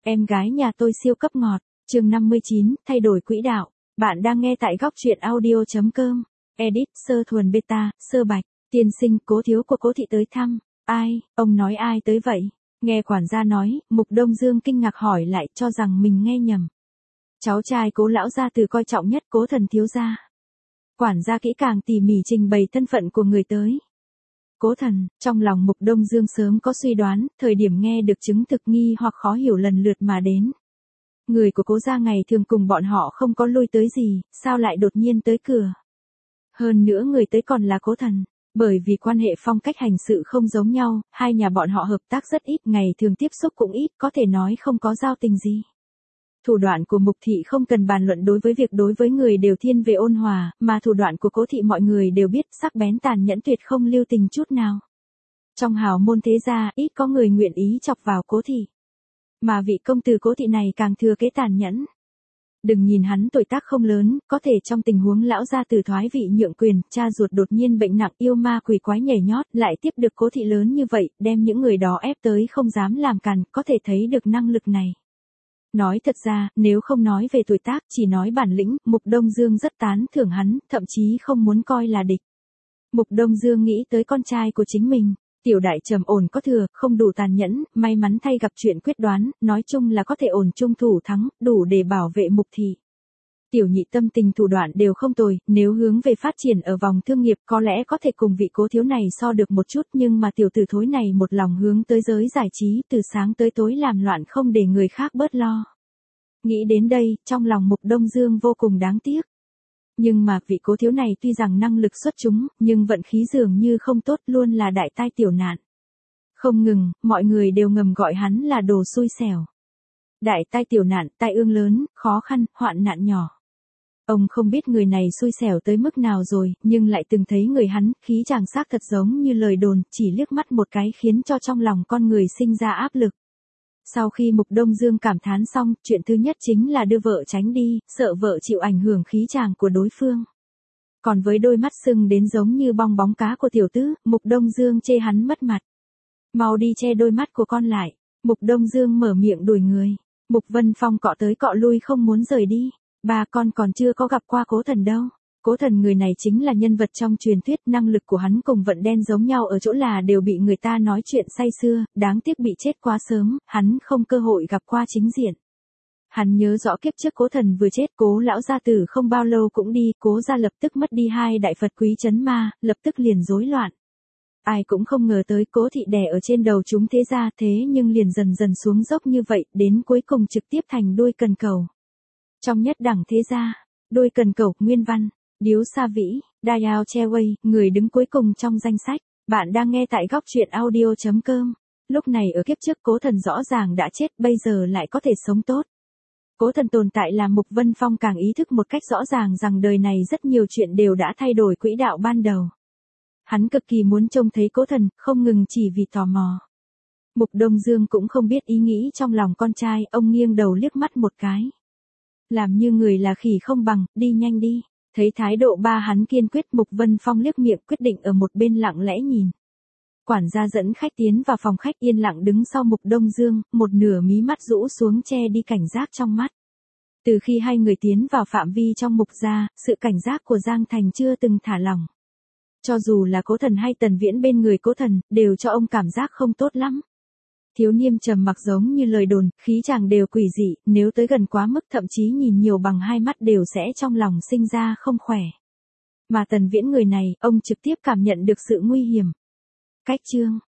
Em gái nhà tôi siêu cấp ngọt, chương 59, thay đổi quỹ đạo. Bạn đang nghe tại góc truyện audio.com. Edit, sơ thuần beta, sơ bạch, tiên sinh, cố thiếu của cố thị tới thăm. Ai, ông nói ai tới vậy? Nghe quản gia nói, Mục Đông Dương kinh ngạc hỏi lại, cho rằng mình nghe nhầm. Cháu trai cố lão gia từ coi trọng nhất Cố Thần thiếu gia. Quản gia kỹ càng tỉ mỉ trình bày thân phận của người tới. Cố Thần, trong lòng Mục Đông Dương sớm có suy đoán, thời điểm nghe được chứng thực nghi hoặc khó hiểu lần lượt mà đến. Người của Cố gia ngày thường cùng bọn họ không có lui tới gì, sao lại đột nhiên tới cửa? Hơn nữa người tới còn là Cố Thần, bởi vì quan hệ phong cách hành sự không giống nhau, hai nhà bọn họ hợp tác rất ít, ngày thường tiếp xúc cũng ít, có thể nói không có giao tình gì. Thủ đoạn của Mục thị không cần bàn luận, đối với việc đối với người đều thiên về ôn hòa, mà thủ đoạn của Cố thị mọi người đều biết, sắc bén tàn nhẫn, tuyệt không lưu tình chút nào. Trong hào môn thế gia, ít có người nguyện ý chọc vào Cố thị. Mà vị công tử Cố thị này càng thừa kế tàn nhẫn. Đừng nhìn hắn tuổi tác không lớn, có thể trong tình huống lão gia tử thoái vị nhượng quyền, cha ruột đột nhiên bệnh nặng, yêu ma quỷ quái nhảy nhót, lại tiếp được Cố thị lớn như vậy, đem những người đó ép tới không dám làm càn, có thể thấy được năng lực này. Nói thật ra, nếu không nói về tuổi tác, chỉ nói bản lĩnh, Mục Đông Dương rất tán thưởng hắn, thậm chí không muốn coi là địch. Mục Đông Dương nghĩ tới con trai của chính mình, tiểu đại trầm ổn có thừa, không đủ tàn nhẫn, may mắn thay gặp chuyện quyết đoán, nói chung là có thể ổn chung thủ thắng, đủ để bảo vệ Mục thị. Tiểu nhị tâm tình thủ đoạn đều không tồi, nếu hướng về phát triển ở vòng thương nghiệp có lẽ có thể cùng vị Cố thiếu này so được một chút, nhưng mà tiểu tử thối này một lòng hướng tới giới giải trí, từ sáng tới tối làm loạn không để người khác bớt lo. Nghĩ đến đây, trong lòng Mục Đông Dương vô cùng đáng tiếc. Nhưng mà vị Cố thiếu này tuy rằng năng lực xuất chúng, nhưng vận khí dường như không tốt, luôn là đại tai tiểu nạn. Không ngừng, mọi người đều ngầm gọi hắn là đồ xui xẻo. Đại tai tiểu nạn, tai ương lớn, khó khăn, hoạn nạn nhỏ. Ông không biết người này xui xẻo tới mức nào rồi, nhưng lại từng thấy người hắn, khí chàng xác thật giống như lời đồn, chỉ liếc mắt một cái khiến cho trong lòng con người sinh ra áp lực. Sau khi Mục Đông Dương cảm thán xong, chuyện thứ nhất chính là đưa vợ tránh đi, sợ vợ chịu ảnh hưởng khí chàng của đối phương. Còn với đôi mắt sưng đến giống như bong bóng cá của tiểu tứ, Mục Đông Dương chê hắn mất mặt. Mau đi che đôi mắt của con lại. Mục Đông Dương mở miệng đuổi người. Mục Vân Phong cọ tới cọ lui không muốn rời đi. Ba con còn chưa có gặp qua Cố Thần đâu. Cố Thần người này chính là nhân vật trong truyền thuyết, năng lực của hắn cùng Vận Đen giống nhau ở chỗ là đều bị người ta nói chuyện say sưa, đáng tiếc bị chết quá sớm, hắn không cơ hội gặp qua chính diện. Hắn nhớ rõ kiếp trước Cố Thần vừa chết, Cố lão gia tử không bao lâu cũng đi, Cố gia lập tức mất đi hai đại Phật quý trấn ma, lập tức liền rối loạn. Ai cũng không ngờ tới Cố thị đè ở trên đầu chúng thế gia, thế nhưng liền dần dần xuống dốc như vậy, đến cuối cùng trực tiếp thành đuôi cần cầu. Trong nhất đẳng thế gia, đuôi cần cầu, Nguyên Văn, Điếu Sa Vĩ, Diao Cheway, người đứng cuối cùng trong danh sách. Bạn đang nghe tại góc truyện audio.com. Lúc này ở kiếp trước Cố Thần rõ ràng đã chết, bây giờ lại có thể sống tốt. Cố Thần tồn tại làm Mục Vân Phong càng ý thức một cách rõ ràng rằng đời này rất nhiều chuyện đều đã thay đổi quỹ đạo ban đầu. Hắn cực kỳ muốn trông thấy Cố Thần, không ngừng chỉ vì tò mò. Mục Đông Dương cũng không biết ý nghĩ trong lòng con trai, ông nghiêng đầu liếc mắt một cái. Làm như người là khỉ không bằng, đi nhanh đi. Thấy thái độ ba hắn kiên quyết, Mục Vân Phong liếc miệng quyết định ở một bên lặng lẽ nhìn. Quản gia dẫn khách tiến vào phòng khách, yên lặng đứng sau Mục Đông Dương, một nửa mí mắt rũ xuống che đi cảnh giác trong mắt. Từ khi hai người tiến vào phạm vi trong Mục gia, sự cảnh giác của Giang Thành chưa từng thả lỏng. Cho dù là Cố Thần hay Tần Viễn bên người Cố Thần, đều cho ông cảm giác không tốt lắm. Thiếu niên trầm mặc giống như lời đồn, khí chàng đều quỷ dị, nếu tới gần quá mức thậm chí nhìn nhiều bằng hai mắt đều sẽ trong lòng sinh ra không khỏe. Mà Tần Viễn người này, ông trực tiếp cảm nhận được sự nguy hiểm. Cách chương,